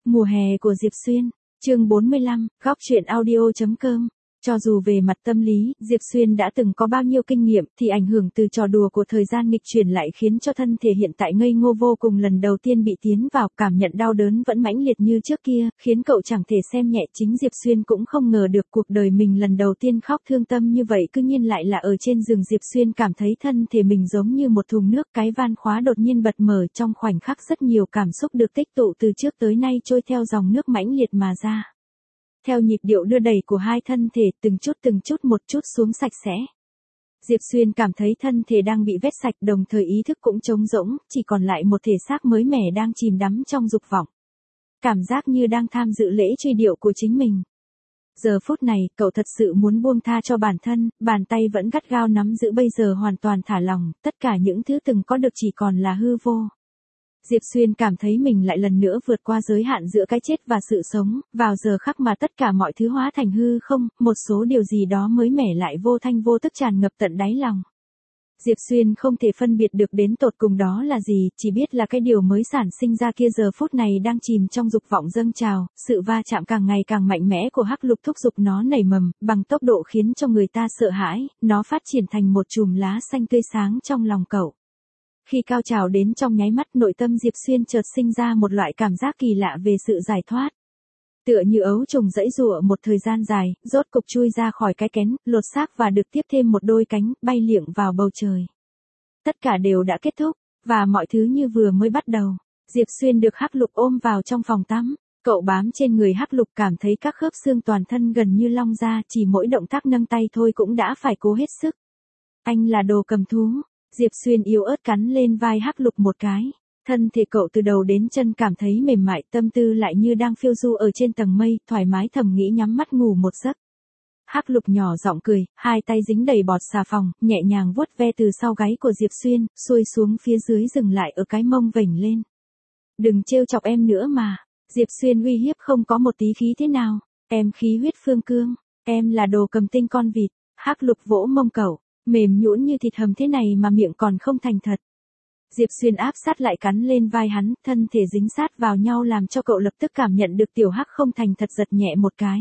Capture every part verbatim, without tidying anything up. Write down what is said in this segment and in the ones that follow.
Mùa hè của Diệp Xuyên, chương bốn mươi lăm, góc truyện audio chấm com. Cho dù về mặt tâm lý, Diệp Xuyên đã từng có bao nhiêu kinh nghiệm, thì ảnh hưởng từ trò đùa của thời gian nghịch chuyển lại khiến cho thân thể hiện tại ngây ngô vô cùng lần đầu tiên bị tiến vào, cảm nhận đau đớn vẫn mãnh liệt như trước kia, khiến cậu chẳng thể xem nhẹ. Chính Diệp Xuyên cũng không ngờ được cuộc đời mình lần đầu tiên khóc thương tâm như vậy cứ nhiên lại là ở trên giường. Diệp Xuyên cảm thấy thân thể mình giống như một thùng nước, cái van khóa đột nhiên bật mở, trong khoảnh khắc rất nhiều cảm xúc được tích tụ từ trước tới nay trôi theo dòng nước mãnh liệt mà ra. Theo nhịp điệu đưa đẩy của hai thân thể, từng chút từng chút một chút xuống sạch sẽ. Diệp Xuyên cảm thấy thân thể đang bị vét sạch, đồng thời ý thức cũng trống rỗng, chỉ còn lại một thể xác mới mẻ đang chìm đắm trong dục vọng. Cảm giác như đang tham dự lễ truy điệu của chính mình. Giờ phút này, cậu thật sự muốn buông tha cho bản thân, bàn tay vẫn gắt gao nắm giữ bây giờ hoàn toàn thả lỏng, tất cả những thứ từng có được chỉ còn là hư vô. Diệp Xuyên cảm thấy mình lại lần nữa vượt qua giới hạn giữa cái chết và sự sống, vào giờ khắc mà tất cả mọi thứ hóa thành hư không, một số điều gì đó mới mẻ lại vô thanh vô tức tràn ngập tận đáy lòng. Diệp Xuyên không thể phân biệt được đến tột cùng đó là gì, chỉ biết là cái điều mới sản sinh ra kia giờ phút này đang chìm trong dục vọng dâng trào, sự va chạm càng ngày càng mạnh mẽ của hắc lục thúc giục nó nảy mầm, bằng tốc độ khiến cho người ta sợ hãi, nó phát triển thành một chùm lá xanh tươi sáng trong lòng cậu. Khi cao trào đến trong nháy mắt, nội tâm Diệp Xuyên chợt sinh ra một loại cảm giác kỳ lạ về sự giải thoát. Tựa như ấu trùng giãy giụa một thời gian dài, rốt cục chui ra khỏi cái kén, lột xác và được tiếp thêm một đôi cánh, bay liệng vào bầu trời. Tất cả đều đã kết thúc, và mọi thứ như vừa mới bắt đầu. Diệp Xuyên được hắc lục ôm vào trong phòng tắm. Cậu bám trên người hắc lục, cảm thấy các khớp xương toàn thân gần như long ra, chỉ mỗi động tác nâng tay thôi cũng đã phải cố hết sức. Anh là đồ cầm thú. Diệp Xuyên yếu ớt cắn lên vai hắc lục một cái. Thân thể cậu từ đầu đến chân cảm thấy mềm mại, tâm tư lại như đang phiêu du ở trên tầng mây, thoải mái thầm nghĩ nhắm mắt ngủ một giấc. Hắc lục nhỏ giọng cười, hai tay dính đầy bọt xà phòng, nhẹ nhàng vuốt ve từ sau gáy của Diệp Xuyên, xuôi xuống phía dưới dừng lại ở cái mông vểnh lên. Đừng trêu chọc em nữa mà. Diệp Xuyên uy hiếp không có một tí khí thế nào. Em khí huyết phương cương, em là đồ cầm tinh con vịt. Hắc lục vỗ mông cậu. Mềm nhũn như thịt hầm thế này mà miệng còn không thành thật. Diệp Xuyên áp sát lại cắn lên vai hắn, thân thể dính sát vào nhau làm cho cậu lập tức cảm nhận được tiểu hắc không thành thật giật nhẹ một cái.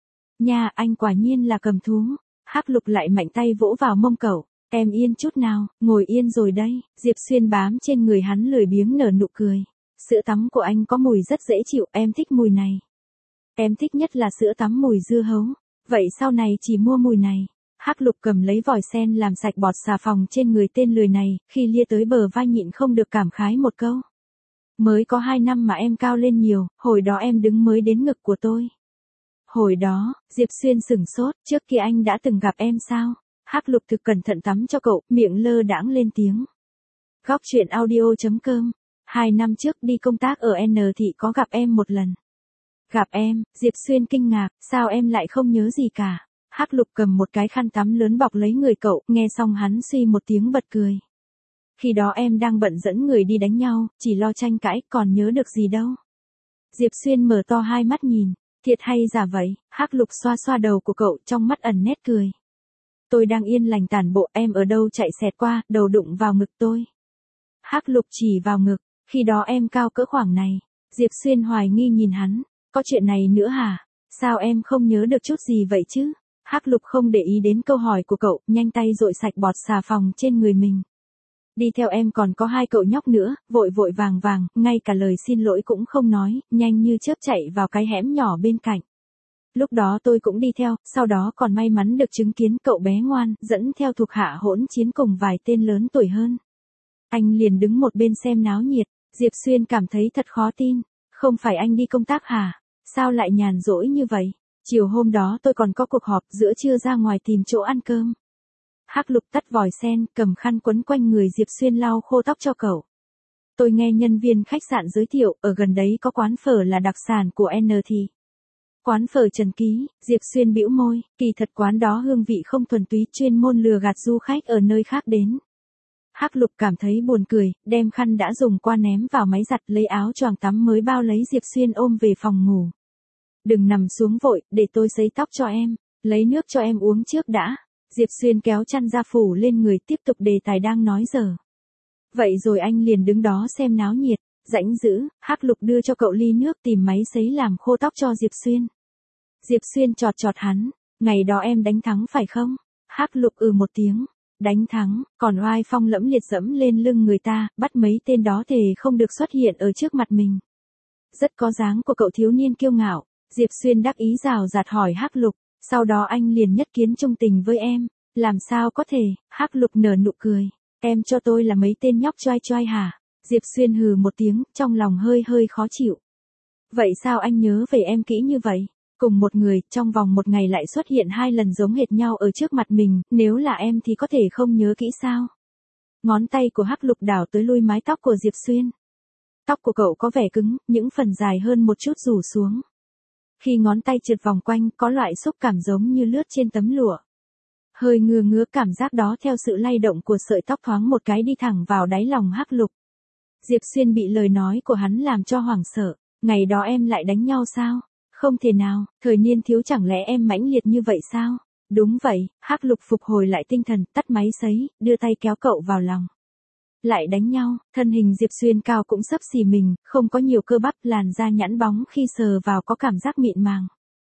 Nha, anh quả nhiên là cầm thú. Hắc lục lại mạnh tay vỗ vào mông cậu. Em yên chút nào, ngồi yên rồi đây. Diệp Xuyên bám trên người hắn lười biếng nở nụ cười. Sữa tắm của anh có mùi rất dễ chịu, em thích mùi này. Em thích nhất là sữa tắm mùi dưa hấu. Vậy sau này chỉ mua mùi này. Hắc lục cầm lấy vòi sen làm sạch bọt xà phòng trên người tên lười này, khi lia tới bờ vai nhịn không được cảm khái một câu. Mới có hai năm mà em cao lên nhiều, hồi đó em đứng mới đến ngực của tôi. Hồi đó, Diệp Xuyên sửng sốt, trước kia anh đã từng gặp em sao? Hắc lục thực cẩn thận tắm cho cậu, miệng lơ đãng lên tiếng. Góc truyện audio chấm com. Hai năm trước đi công tác ở N thị có gặp em một lần. Gặp em, Diệp Xuyên kinh ngạc, sao em lại không nhớ gì cả? Hắc lục cầm một cái khăn tắm lớn bọc lấy người cậu, nghe xong hắn suy một tiếng bật cười. Khi đó em đang bận dẫn người đi đánh nhau, chỉ lo tranh cãi, còn nhớ được gì đâu. Diệp Xuyên mở to hai mắt nhìn, thiệt hay giả vậy? Hắc lục xoa xoa đầu của cậu, trong mắt ẩn nét cười. Tôi đang yên lành tản bộ, em ở đâu chạy xẹt qua, đầu đụng vào ngực tôi. Hắc lục chỉ vào ngực, khi đó em cao cỡ khoảng này. Diệp Xuyên hoài nghi nhìn hắn, có chuyện này nữa hả? Sao em không nhớ được chút gì vậy chứ? Hắc lục không để ý đến câu hỏi của cậu, nhanh tay dội sạch bọt xà phòng trên người mình. Đi theo em còn có hai cậu nhóc nữa, vội vội vàng vàng, ngay cả lời xin lỗi cũng không nói, nhanh như chớp chạy vào cái hẻm nhỏ bên cạnh. Lúc đó tôi cũng đi theo, sau đó còn may mắn được chứng kiến cậu bé ngoan, dẫn theo thuộc hạ hỗn chiến cùng vài tên lớn tuổi hơn. Anh liền đứng một bên xem náo nhiệt. Diệp Xuyên cảm thấy thật khó tin. Không phải anh đi công tác hả? Sao lại nhàn rỗi như vậy? Chiều hôm đó tôi còn có cuộc họp, giữa trưa ra ngoài tìm chỗ ăn cơm. Hắc lục tắt vòi sen, cầm khăn quấn quanh người Diệp Xuyên lau khô tóc cho cậu. Tôi nghe nhân viên khách sạn giới thiệu, ở gần đấy có quán phở là đặc sản của N thị. Quán phở Trần Ký. Diệp Xuyên bĩu môi, kỳ thật quán đó hương vị không thuần túy, chuyên môn lừa gạt du khách ở nơi khác đến. Hắc lục cảm thấy buồn cười, đem khăn đã dùng qua ném vào máy giặt, lấy áo choàng tắm mới bao lấy Diệp Xuyên ôm về phòng ngủ. Đừng nằm xuống vội, để tôi sấy tóc cho em, lấy nước cho em uống trước đã. Diệp Xuyên kéo chăn ra phủ lên người, tiếp tục đề tài đang nói dở. Vậy rồi anh liền đứng đó xem náo nhiệt. Rãnh dữ, Hắc Lục đưa cho cậu ly nước tìm máy sấy làm khô tóc cho Diệp Xuyên. Diệp Xuyên chọt chọt hắn, ngày đó em đánh thắng phải không? Hắc Lục ừ một tiếng, đánh thắng, còn oai phong lẫm liệt dẫm lên lưng người ta, bắt mấy tên đó thề không được xuất hiện ở trước mặt mình. Rất có dáng của cậu thiếu niên kiêu ngạo, Diệp Xuyên đắc ý rào rạt hỏi Hắc Lục, sau đó anh liền nhất kiến trung tình với em, làm sao có thể? Hắc Lục nở nụ cười, em cho tôi là mấy tên nhóc choai choai hả? Diệp Xuyên hừ một tiếng, trong lòng hơi hơi khó chịu. Vậy sao anh nhớ về em kỹ như vậy? Cùng một người, trong vòng một ngày lại xuất hiện hai lần giống hệt nhau ở trước mặt mình, nếu là em thì có thể không nhớ kỹ sao? Ngón tay của Hắc Lục đảo tới lui mái tóc của Diệp Xuyên. Tóc của cậu có vẻ cứng, những phần dài hơn một chút rủ xuống. Khi ngón tay trượt vòng quanh, có loại xúc cảm giống như lướt trên tấm lụa. Hơi ngứa ngứa cảm giác đó theo sự lay động của sợi tóc thoáng một cái đi thẳng vào đáy lòng Hắc Lục. Diệp Xuyên bị lời nói của hắn làm cho hoảng sợ, ngày đó em lại đánh nhau sao? Không thể nào, thời niên thiếu chẳng lẽ em mãnh liệt như vậy sao? Đúng vậy, Hắc Lục phục hồi lại tinh thần, tắt máy sấy, đưa tay kéo cậu vào lòng. Lại đánh nhau, thân hình Diệp Xuyên cao cũng xấp xì mình, không có nhiều cơ bắp, làn da nhẵn bóng khi sờ vào có cảm giác mịn màng.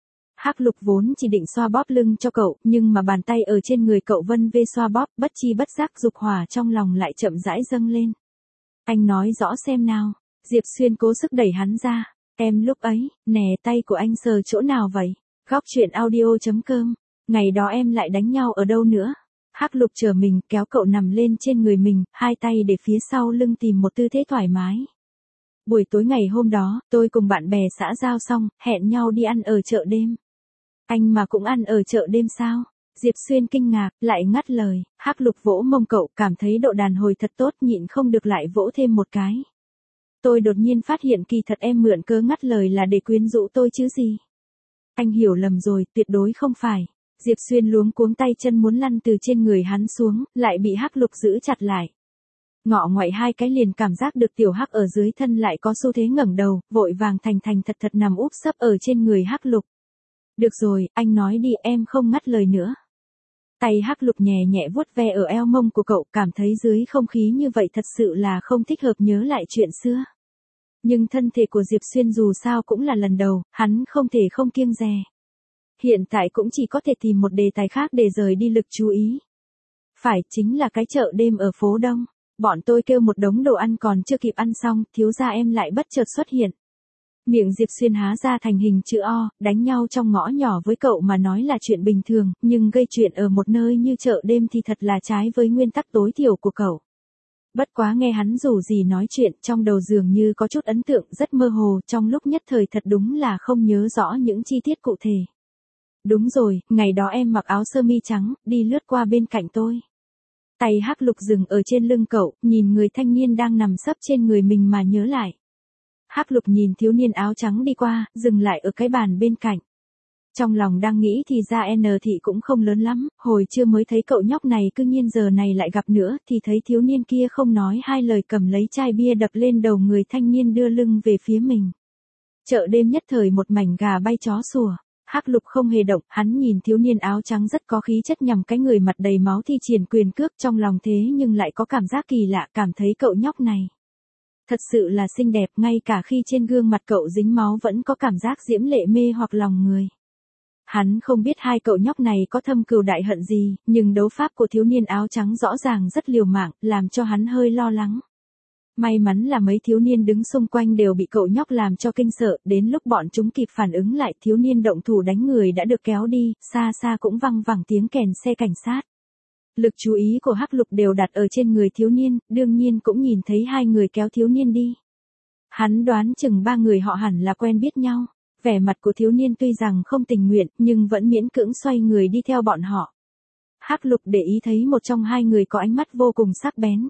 Hắc Lục vốn chỉ định xoa bóp lưng cho cậu, nhưng mà bàn tay ở trên người cậu vân vê xoa bóp, bất chi bất giác dục hỏa trong lòng lại chậm rãi dâng lên. Anh nói rõ xem nào, Diệp Xuyên cố sức đẩy hắn ra, em lúc ấy, nè tay của anh sờ chỗ nào vậy? Góc truyện audio chấm com, ngày đó em lại đánh nhau ở đâu nữa? Hắc Lục chờ mình kéo cậu nằm lên trên người mình, hai tay để phía sau lưng tìm một tư thế thoải mái. Buổi tối ngày hôm đó, tôi cùng bạn bè xã giao xong, hẹn nhau đi ăn ở chợ đêm. Anh mà cũng ăn ở chợ đêm sao? Diệp Xuyên kinh ngạc, lại ngắt lời, Hắc Lục vỗ mông cậu, cảm thấy độ đàn hồi thật tốt, nhịn không được lại vỗ thêm một cái. Tôi đột nhiên phát hiện kỳ thật em mượn cớ ngắt lời là để quyến rũ tôi chứ gì. Anh hiểu lầm rồi, tuyệt đối không phải. Diệp Xuyên luống cuống tay chân muốn lăn từ trên người hắn xuống, lại bị Hắc Lục giữ chặt lại. Ngọ ngoại hai cái liền cảm giác được tiểu Hắc ở dưới thân lại có xu thế ngẩng đầu, vội vàng thành thành thật thật nằm úp sấp ở trên người Hắc Lục. Được rồi, anh nói đi, em không ngắt lời nữa. Tay Hắc Lục nhẹ nhẹ vuốt ve ở eo mông của cậu, cảm thấy dưới không khí như vậy thật sự là không thích hợp nhớ lại chuyện xưa. Nhưng thân thể của Diệp Xuyên dù sao cũng là lần đầu, hắn không thể không kiêng dè. Hiện tại cũng chỉ có thể tìm một đề tài khác để rời đi lực chú ý. Phải, chính là cái chợ đêm ở phố Đông. Bọn tôi kêu một đống đồ ăn còn chưa kịp ăn xong, thiếu gia em lại bất chợt xuất hiện. Miệng Diệp Xuyên há ra thành hình chữ O, đánh nhau trong ngõ nhỏ với cậu mà nói là chuyện bình thường, nhưng gây chuyện ở một nơi như chợ đêm thì thật là trái với nguyên tắc tối thiểu của cậu. Bất quá nghe hắn dù gì nói chuyện, trong đầu dường như có chút ấn tượng rất mơ hồ, trong lúc nhất thời thật đúng là không nhớ rõ những chi tiết cụ thể. Đúng rồi, ngày đó em mặc áo sơ mi trắng, đi lướt qua bên cạnh tôi. Tay Hắc Lục dừng ở trên lưng cậu, nhìn người thanh niên đang nằm sấp trên người mình mà nhớ lại. Hắc Lục nhìn thiếu niên áo trắng đi qua, dừng lại ở cái bàn bên cạnh. Trong lòng đang nghĩ thì ra N thị cũng không lớn lắm, hồi chưa mới thấy cậu nhóc này cứ nhiên giờ này lại gặp nữa, thì thấy thiếu niên kia không nói hai lời cầm lấy chai bia đập lên đầu người thanh niên đưa lưng về phía mình. Chợ đêm nhất thời một mảnh gà bay chó sủa. Hắc Lục không hề động, hắn nhìn thiếu niên áo trắng rất có khí chất nhằm cái người mặt đầy máu thi triển quyền cước trong lòng thế nhưng lại có cảm giác kỳ lạ, cảm thấy cậu nhóc này thật sự là xinh đẹp, ngay cả khi trên gương mặt cậu dính máu vẫn có cảm giác diễm lệ mê hoặc lòng người. Hắn không biết hai cậu nhóc này có thâm cừu đại hận gì, nhưng đấu pháp của thiếu niên áo trắng rõ ràng rất liều mạng, làm cho hắn hơi lo lắng. May mắn là mấy thiếu niên đứng xung quanh đều bị cậu nhóc làm cho kinh sợ, đến lúc bọn chúng kịp phản ứng lại thiếu niên động thủ đánh người đã được kéo đi, xa xa cũng văng vẳng tiếng kèn xe cảnh sát. Lực chú ý của Hắc Lục đều đặt ở trên người thiếu niên, đương nhiên cũng nhìn thấy hai người kéo thiếu niên đi. Hắn đoán chừng ba người họ hẳn là quen biết nhau, vẻ mặt của thiếu niên tuy rằng không tình nguyện nhưng vẫn miễn cưỡng xoay người đi theo bọn họ. Hắc Lục để ý thấy một trong hai người có ánh mắt vô cùng sắc bén.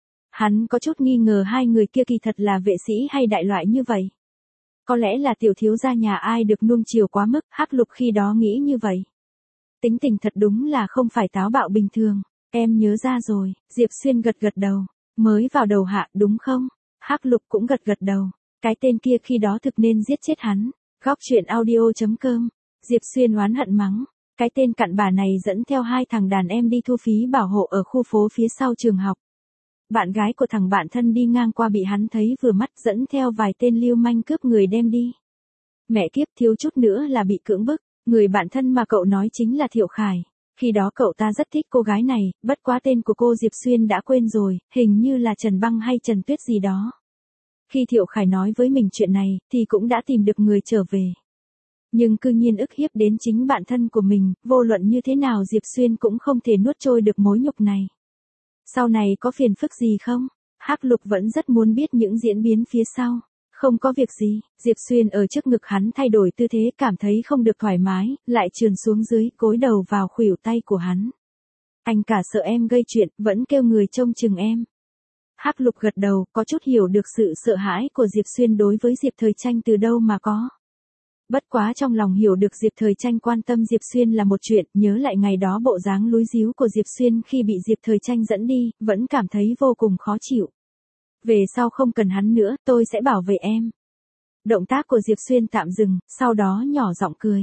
Hắn có chút nghi ngờ hai người kia kỳ thật là vệ sĩ hay đại loại như vậy. Có lẽ là tiểu thiếu gia nhà ai được nuông chiều quá mức, Hắc Lục khi đó nghĩ như vậy. Tính tình thật đúng là không phải táo bạo bình thường, em nhớ ra rồi, Diệp Xuyên gật gật đầu, mới vào đầu hạ đúng không? Hắc Lục cũng gật gật đầu, cái tên kia khi đó thực nên giết chết hắn. Góc truyện audio chấm com, Diệp Xuyên oán hận mắng, cái tên cặn bà này dẫn theo hai thằng đàn em đi thu phí bảo hộ ở khu phố phía sau trường học. bạn gái của thằng bạn thân đi ngang qua bị hắn thấy vừa mắt dẫn theo vài tên lưu manh cướp người đem đi. Mẹ kiếp, thiếu chút nữa là bị cưỡng bức, người bạn thân mà cậu nói chính là Thiệu Khải. Khi đó cậu ta rất thích cô gái này, bất quá tên của cô Diệp Xuyên đã quên rồi, hình như là Trần Băng hay Trần Tuyết gì đó. Khi Thiệu Khải nói với mình chuyện này, thì cũng đã tìm được người trở về. Nhưng cư nhiên ức hiếp đến chính bạn thân của mình, vô luận như thế nào Diệp Xuyên cũng không thể nuốt trôi được mối nhục này. Sau này có phiền phức gì không? Hắc Lục vẫn rất muốn biết những diễn biến phía sau. Không có việc gì, Diệp Xuyên ở trước ngực hắn thay đổi tư thế, cảm thấy không được thoải mái, lại trườn xuống dưới, cối đầu vào khuỷu tay của hắn. Anh cả sợ em gây chuyện, vẫn kêu người trông chừng em. Hắc Lục gật đầu, có chút hiểu được sự sợ hãi của Diệp Xuyên đối với Diệp Thời Tranh từ đâu mà có. Bất quá trong lòng hiểu được Diệp Thời Tranh quan tâm Diệp Xuyên là một chuyện, nhớ lại ngày đó bộ dáng lúi díu của Diệp Xuyên khi bị Diệp Thời Tranh dẫn đi, vẫn cảm thấy vô cùng khó chịu. Về sau không cần hắn nữa, tôi sẽ bảo vệ em. Động tác của Diệp Xuyên tạm dừng, sau đó nhỏ giọng cười.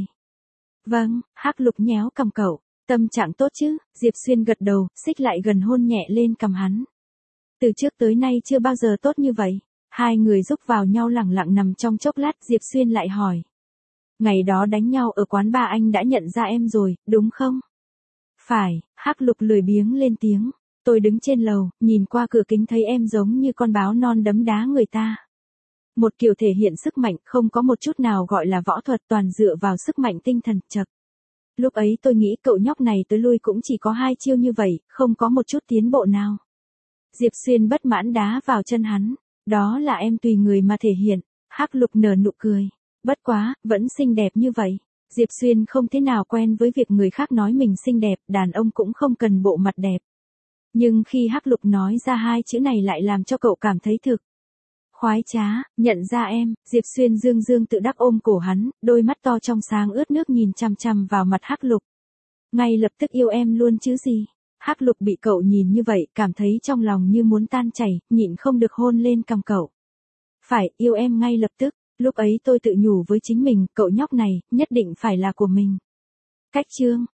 Vâng, Hắc Lục nhéo cằm cậu, tâm trạng tốt chứ? Diệp Xuyên gật đầu, xích lại gần hôn nhẹ lên cằm hắn. Từ trước tới nay chưa bao giờ tốt như vậy. Hai người rúc vào nhau lẳng lặng nằm trong chốc lát, Diệp Xuyên lại hỏi. Ngày đó đánh nhau ở quán bar anh đã nhận ra em rồi, đúng không? Phải, Hắc Lục lười biếng lên tiếng. Tôi đứng trên lầu, nhìn qua cửa kính thấy em giống như con báo non đấm đá người ta. Một kiểu thể hiện sức mạnh, không có một chút nào gọi là võ thuật, toàn dựa vào sức mạnh tinh thần, chật. Lúc ấy tôi nghĩ cậu nhóc này tới lui cũng chỉ có hai chiêu như vậy, không có một chút tiến bộ nào. Diệp Xuyên bất mãn đá vào chân hắn. Đó là em tùy người mà thể hiện. Hắc Lục nở nụ cười. Bất quá, vẫn xinh đẹp như vậy. Diệp Xuyên không thế nào quen với việc người khác nói mình xinh đẹp, đàn ông cũng không cần bộ mặt đẹp. Nhưng khi Hắc Lục nói ra hai chữ này lại làm cho cậu cảm thấy thực khoái trá. Nhận ra em, Diệp Xuyên dương dương tự đắc ôm cổ hắn, đôi mắt to trong sáng ướt nước nhìn chằm chằm vào mặt Hắc Lục. Ngay lập tức yêu em luôn chứ gì? Hắc Lục bị cậu nhìn như vậy, cảm thấy trong lòng như muốn tan chảy, nhịn không được hôn lên cằm cậu. Phải, yêu em ngay lập tức. Lúc ấy tôi tự nhủ với chính mình, cậu nhóc này, nhất định phải là của mình. Cách chương